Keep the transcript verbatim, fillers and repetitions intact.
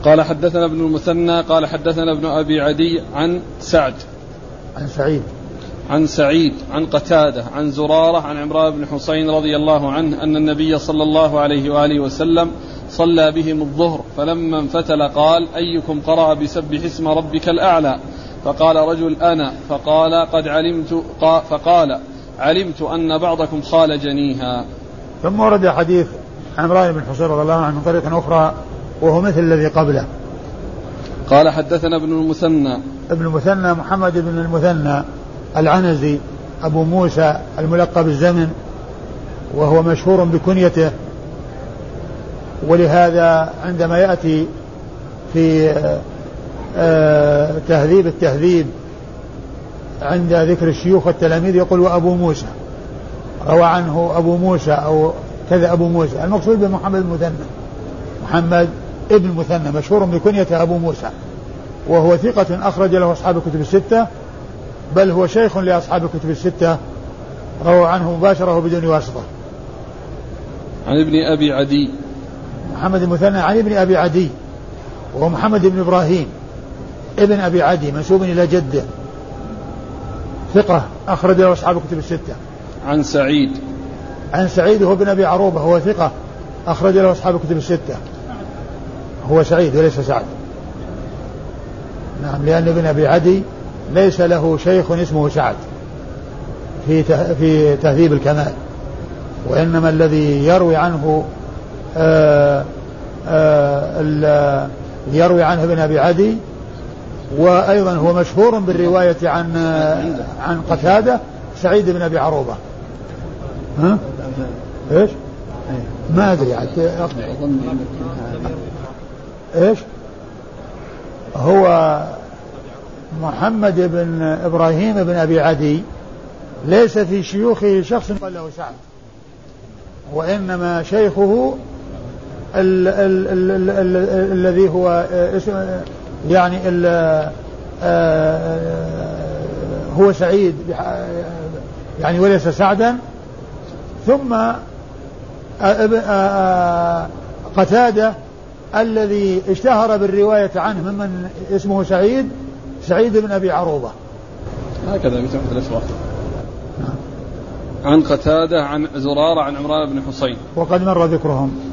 قال حدثنا ابن المثنى قال حدثنا ابن أبي عدي عن سعد عن سعيد عن سعيد عن قتادة عن زرارة عن عمران بن حسين رضي الله عنه أن النبي صلى الله عليه وآله وسلم صلى بهم الظهر فلما انفتل قال أيكم قرأ بسبح اسم ربك الأعلى؟ فقال رجل أنا. فقال قد علمت فقال علمت أن بعضكم خالجنيها. ثم ورد حديث عمران بن حسين رضي الله عنه من طريق أخرى وهو مثل الذي قبله. قال حدثنا ابن المثنى ابن المثنى محمد بن المثنى العنزي أبو موسى الملقب الزمن، وهو مشهور بكنيته، ولهذا عندما يأتي في تهذيب التهذيب عند ذكر الشيوخ والتلاميذ يقول وأبو موسى، روى عنه أبو موسى أو كذا أبو موسى. المقصود بمحمد المثنى محمد ابن المثنى مشهور بكنيته أبو موسى، وهو ثقة أخرج له أصحاب الكتب الستة، بل هو شيخ لأصحاب الكتب الستة، روى عنه مباشرة بدون واسطة. عن ابن أبي عدي محمد المثنى عن ابن أبي عدي وهو محمد بن إبراهيم ابن أبي عدي منسوب إلى جده، ثقة أخرج له أصحاب الكتب الستة. عن سعيد عن سعيد هو ابن أبي عروبة، هو ثقة أخرج له أصحاب الكتب الستة. هو سعيد وليس سعد، نعم، لأن ابن أبي عدي ليس له شيخ اسمه سعد في في تهذيب الكمال، وإنما الذي يروي عنه آآ آآ يروي عنه ابن أبي عدي، وأيضا هو مشهور بالرواية عن عن قتادة سعيد بن أبي عروبة. ها؟ إيش؟ ما أدري إيش؟ هو محمد بن إبراهيم بن أبي عدي ليس في شيوخه شخص قال له سعد، وإنما شيخه ال ال ال ال ال الذي هو اسم يعني ال هو سعيد يعني وليس سعدا. ثم قتادة الذي اشتهر بالرواية عنه ممن اسمه سعيد سعيد بن أبي عروبة، هكذا بتحت الأشراف. عن قتادة عن زرارة عن عمران بن حسين، وقد مر ذكرهم.